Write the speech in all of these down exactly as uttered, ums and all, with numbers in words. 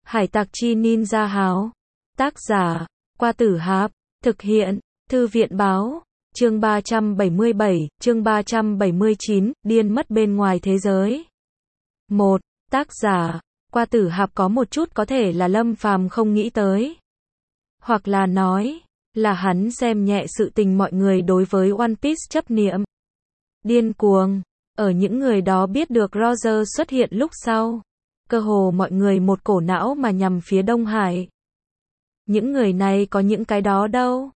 Hải tặc chi ninja háo. Tác giả, Qua Tử Hạp. Thực hiện, Thư viện báo. Chương ba trăm bảy mươi bảy, chương ba trăm bảy mươi chín, điên mất bên ngoài thế giới. một. Tác giả, Qua Tử Hạp. Có một chút có thể là Lâm Phàm không nghĩ tới. Hoặc là nói, là hắn xem nhẹ sự tình mọi người đối với One Piece chấp niệm. Điên cuồng. Ở những người đó biết được Roger xuất hiện lúc sau, cơ hồ mọi người một cổ não mà nhằm phía Đông Hải. Những người này có những cái đó đâu.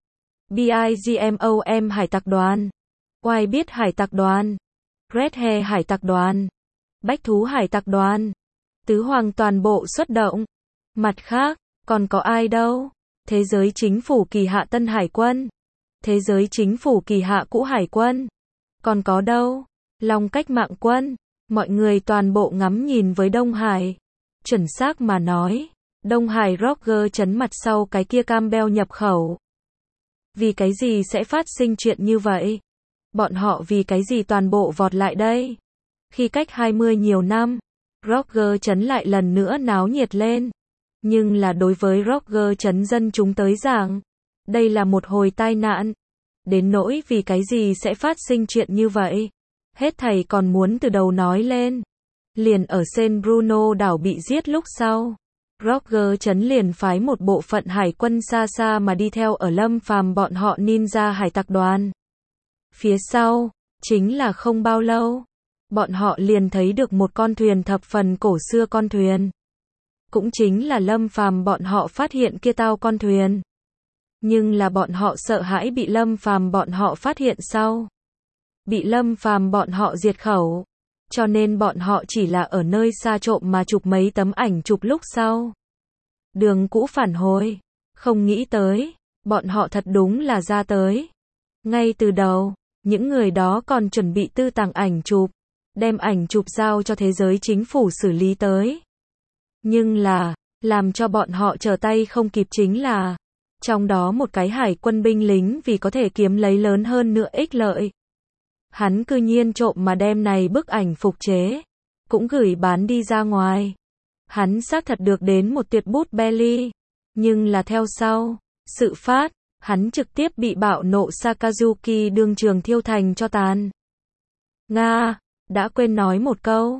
BIGMOM Hải tặc đoàn, White Beard Hải tặc đoàn, Red Hair Hải tặc đoàn, Bách thú Hải tặc đoàn, Tứ Hoàng toàn bộ xuất động. Mặt khác, còn có ai đâu? Thế giới chính phủ kỳ hạ Tân Hải quân, thế giới chính phủ kỳ hạ Cũ Hải quân. Còn có đâu? Long Cách Mạng quân. Mọi người toàn bộ ngắm nhìn với Đông Hải. Chuẩn xác mà nói, Đông Hải Roger chấn mặt sau cái kia Campbell nhập khẩu. Vì cái gì sẽ phát sinh chuyện như vậy? Bọn họ vì cái gì toàn bộ vọt lại đây? Khi cách hai mươi nhiều năm, Roger chấn lại lần nữa náo nhiệt lên. Nhưng là đối với Roger chấn dân chúng tới giảng, đây là một hồi tai nạn. Đến nỗi vì cái gì sẽ phát sinh chuyện như vậy? Hết thầy còn muốn từ đầu nói lên. Liền ở Saint Bruno đảo bị giết lúc sau, Roger chấn liền phái một bộ phận hải quân xa xa mà đi theo ở Lâm Phàm bọn họ ninja hải tặc đoàn. Phía sau, chính là không bao lâu, bọn họ liền thấy được một con thuyền thập phần cổ xưa con thuyền. Cũng chính là Lâm Phàm bọn họ phát hiện kia tao con thuyền. Nhưng là bọn họ sợ hãi bị Lâm Phàm bọn họ phát hiện sau. Bị Lâm Phàm bọn họ diệt khẩu. Cho nên bọn họ chỉ là ở nơi xa trộm mà chụp mấy tấm ảnh chụp lúc sau. Đường cũ phản hồi. Không nghĩ tới, bọn họ thật đúng là ra tới. Ngay từ đầu, những người đó còn chuẩn bị tư tàng ảnh chụp, đem ảnh chụp giao cho thế giới chính phủ xử lý tới. Nhưng là, làm cho bọn họ trở tay không kịp chính là, trong đó một cái hải quân binh lính vì có thể kiếm lấy lớn hơn nữa ích lợi. Hắn cư nhiên trộm mà đem này bức ảnh phục chế, cũng gửi bán đi ra ngoài. Hắn xác thật được đến một tuyệt bút Belly, nhưng là theo sau, sự phát, hắn trực tiếp bị bạo nộ Sakazuki đương trường thiêu thành cho tàn. Nga, đã quên nói một câu.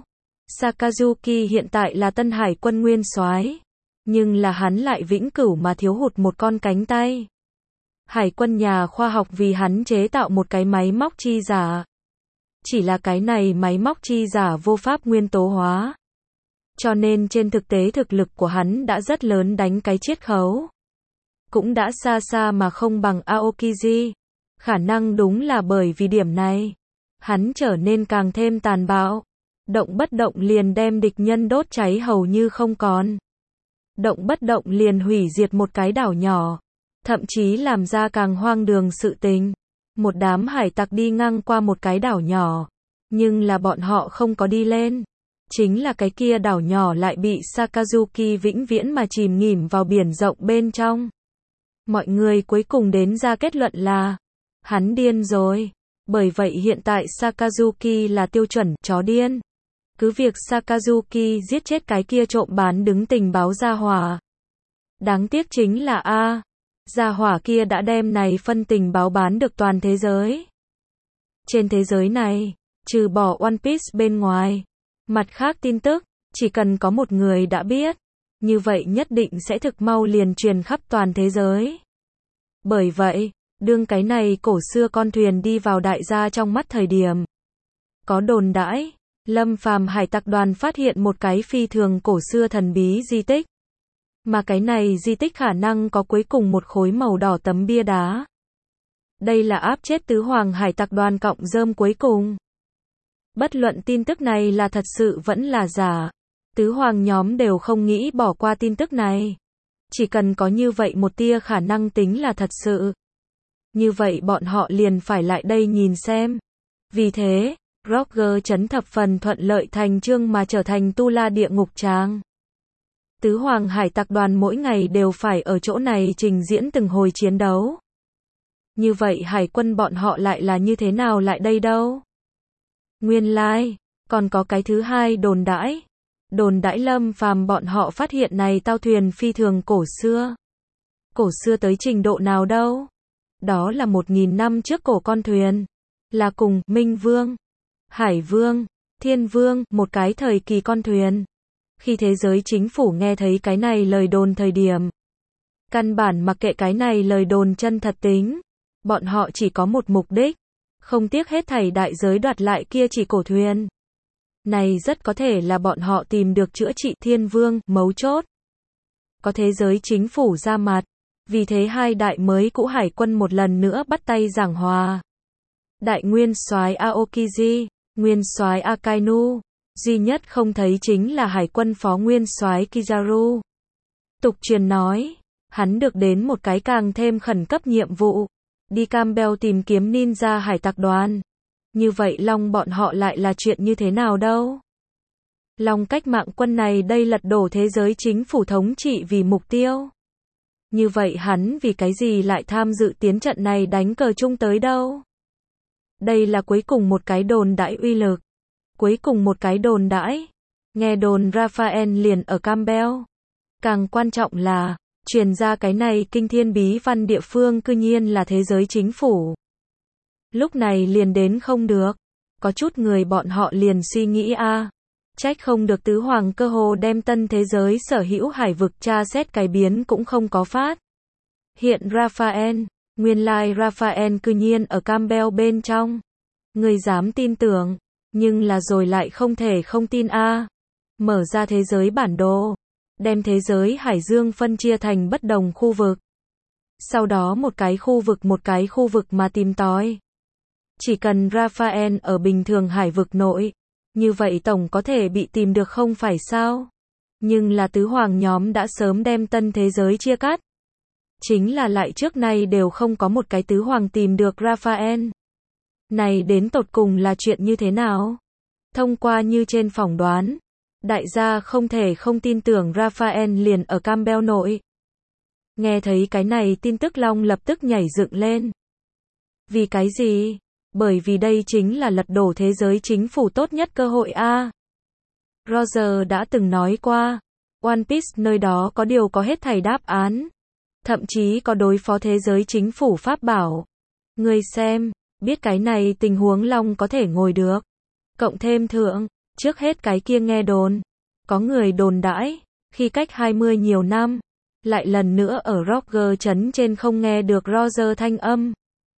Sakazuki hiện tại là Tân Hải quân nguyên soái, nhưng là hắn lại vĩnh cửu mà thiếu hụt một con cánh tay. Hải quân nhà khoa học vì hắn chế tạo một cái máy móc chi giả. Chỉ là cái này máy móc chi giả vô pháp nguyên tố hóa. Cho nên trên thực tế thực lực của hắn đã rất lớn đánh cái chiết khấu. Cũng đã xa xa mà không bằng Aokiji. Khả năng đúng là bởi vì điểm này, hắn trở nên càng thêm tàn bạo. Động bất động liền đem địch nhân đốt cháy hầu như không còn. Động bất động liền hủy diệt một cái đảo nhỏ. Thậm chí làm ra càng hoang đường sự tình. Một đám hải tặc đi ngang qua một cái đảo nhỏ. Nhưng là bọn họ không có đi lên. Chính là cái kia đảo nhỏ lại bị Sakazuki vĩnh viễn mà chìm nghỉm vào biển rộng bên trong. Mọi người cuối cùng đến ra kết luận là hắn điên rồi. Bởi vậy hiện tại Sakazuki là tiêu chuẩn chó điên. Cứ việc Sakazuki giết chết cái kia trộm bán đứng tình báo gia hỏa. Đáng tiếc chính là a gia hỏa kia đã đem này phân tình báo bán được toàn thế giới. Trên thế giới này, trừ bỏ One Piece bên ngoài, mặt khác tin tức, chỉ cần có một người đã biết, như vậy nhất định sẽ thực mau liền truyền khắp toàn thế giới. Bởi vậy, đương cái này cổ xưa con thuyền đi vào đại gia trong mắt thời điểm, có đồn đãi, Lâm Phàm hải tặc đoàn phát hiện một cái phi thường cổ xưa thần bí di tích. Mà cái này di tích khả năng có cuối cùng một khối màu đỏ tấm bia đá. Đây là áp chết tứ hoàng hải tặc đoàn cọng rơm cuối cùng. Bất luận tin tức này là thật sự vẫn là giả, tứ hoàng nhóm đều không nghĩ bỏ qua tin tức này. Chỉ cần có như vậy một tia khả năng tính là thật sự. Như vậy bọn họ liền phải lại đây nhìn xem. Vì thế, Roger chấn thập phần thuận lợi thành chương mà trở thành Tu La địa ngục tràng. Tứ hoàng hải tặc đoàn mỗi ngày đều phải ở chỗ này trình diễn từng hồi chiến đấu. Như vậy hải quân bọn họ lại là như thế nào lại đây đâu? Nguyên lai, like, còn có cái thứ hai đồn đãi. Đồn đãi Lâm Phàm bọn họ phát hiện này tàu thuyền phi thường cổ xưa. Cổ xưa tới trình độ nào đâu? Đó là một nghìn năm trước cổ con thuyền. Là cùng Minh Vương, Hải Vương, Thiên Vương, một cái thời kỳ con thuyền. Khi thế giới chính phủ nghe thấy cái này lời đồn thời điểm, căn bản mặc kệ cái này lời đồn chân thật tính. Bọn họ chỉ có một mục đích, không tiếc hết thảy đại giới đoạt lại kia chỉ cổ thuyền. Này rất có thể là bọn họ tìm được chữa trị Thiên Vương, mấu chốt. Có thế giới chính phủ ra mặt, vì thế hai đại mới cũ hải quân một lần nữa bắt tay giảng hòa. Đại nguyên soái Aokiji, nguyên soái Akainu, duy nhất không thấy chính là hải quân phó nguyên soái Kizaru. Tục truyền nói, hắn được đến một cái càng thêm khẩn cấp nhiệm vụ, đi Campbell tìm kiếm ninja hải tặc đoàn. Như vậy Long bọn họ lại là chuyện như thế nào đâu? Long cách mạng quân này đây lật đổ thế giới chính phủ thống trị vì mục tiêu. Như vậy hắn vì cái gì lại tham dự tiến trận này đánh cờ chung tới đâu? Đây là cuối cùng một cái đồn đãi uy lực. Cuối cùng một cái đồn đãi. Nghe đồn Raphael liền ở Campbell. Càng quan trọng là, truyền ra cái này kinh thiên bí văn địa phương cư nhiên là thế giới chính phủ. Lúc này liền đến không được. Có chút người bọn họ liền suy nghĩ a à, trách không được tứ hoàng cơ hồ đem tân thế giới sở hữu hải vực tra xét cái biến cũng không có phát. Hiện Raphael, nguyên lai Raphael cư nhiên ở Campbell bên trong. Người dám tin tưởng, nhưng là rồi lại không thể không tin a à. Mở ra thế giới bản đồ, đem thế giới hải dương phân chia thành bất đồng khu vực. Sau đó một cái khu vực một cái khu vực mà tìm tòi. Chỉ cần Raphael ở bình thường hải vực nội, như vậy tổng có thể bị tìm được không phải sao? Nhưng là tứ hoàng nhóm đã sớm đem tân thế giới chia cắt. Chính là lại trước nay đều không có một cái tứ hoàng tìm được Raphael. Này đến tột cùng là chuyện như thế nào? Thông qua như trên phỏng đoán, đại gia không thể không tin tưởng Raphael liền ở Campbell nội. Nghe thấy cái này tin tức Long lập tức nhảy dựng lên. Vì cái gì? Bởi vì đây chính là lật đổ thế giới chính phủ tốt nhất cơ hội a. Roger đã từng nói qua, One Piece nơi đó có điều có hết thảy đáp án. Thậm chí có đối phó thế giới chính phủ pháp bảo. Người xem, biết cái này tình huống Long có thể ngồi được. Cộng thêm thượng, trước hết cái kia nghe đồn. Có người đồn đãi, khi cách hai mươi nhiều năm, lại lần nữa ở Roger trấn trên không nghe được Roger thanh âm.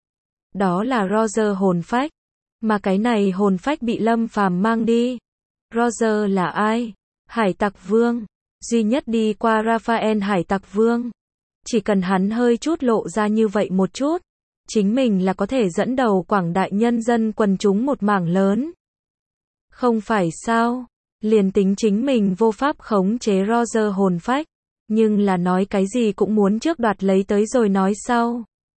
Đó là Roger hồn phách. Mà cái này hồn phách bị Lâm Phàm mang đi. Roger là ai? Hải tặc vương. Duy nhất đi qua Raphael hải tặc vương. Chỉ cần hắn hơi chút lộ ra như vậy một chút, chính mình là có thể dẫn đầu quảng đại nhân dân quần chúng một mảng lớn. Không phải sao? Liền tính chính mình vô pháp khống chế Roger hồn phách, nhưng là nói cái gì cũng muốn trước đoạt lấy tới rồi nói sau.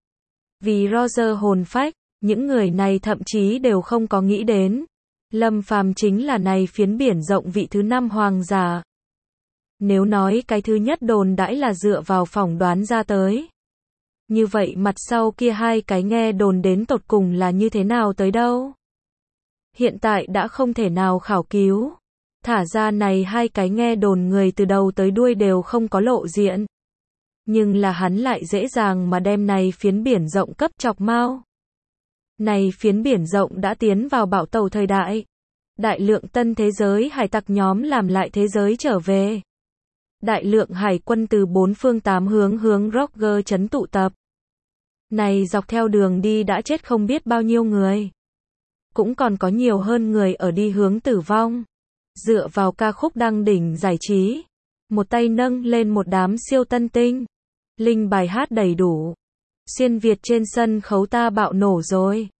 Vì Roger hồn phách, những người này thậm chí đều không có nghĩ đến. Lâm Phàm chính là này phiến biển rộng vị thứ năm hoàng giả. Nếu nói cái thứ nhất đồn đãi là dựa vào phỏng đoán ra tới. Như vậy mặt sau kia hai cái nghe đồn đến tột cùng là như thế nào tới đâu? Hiện tại đã không thể nào khảo cứu. Thả ra này hai cái nghe đồn người từ đầu tới đuôi đều không có lộ diện. Nhưng là hắn lại dễ dàng mà đem này phiến biển rộng cấp chọc mau. Này phiến biển rộng đã tiến vào bão tàu thời đại. Đại lượng tân thế giới hải tặc nhóm làm lại thế giới trở về. Đại lượng hải quân từ bốn phương tám hướng hướng Roger trấn tụ tập. Này dọc theo đường đi đã chết không biết bao nhiêu người. Cũng còn có nhiều hơn người ở đi hướng tử vong. Dựa vào ca khúc đăng đỉnh giải trí. Một tay nâng lên một đám siêu tân tinh. Linh bài hát đầy đủ. Xuyên Việt trên sân khấu ta bạo nổ rồi.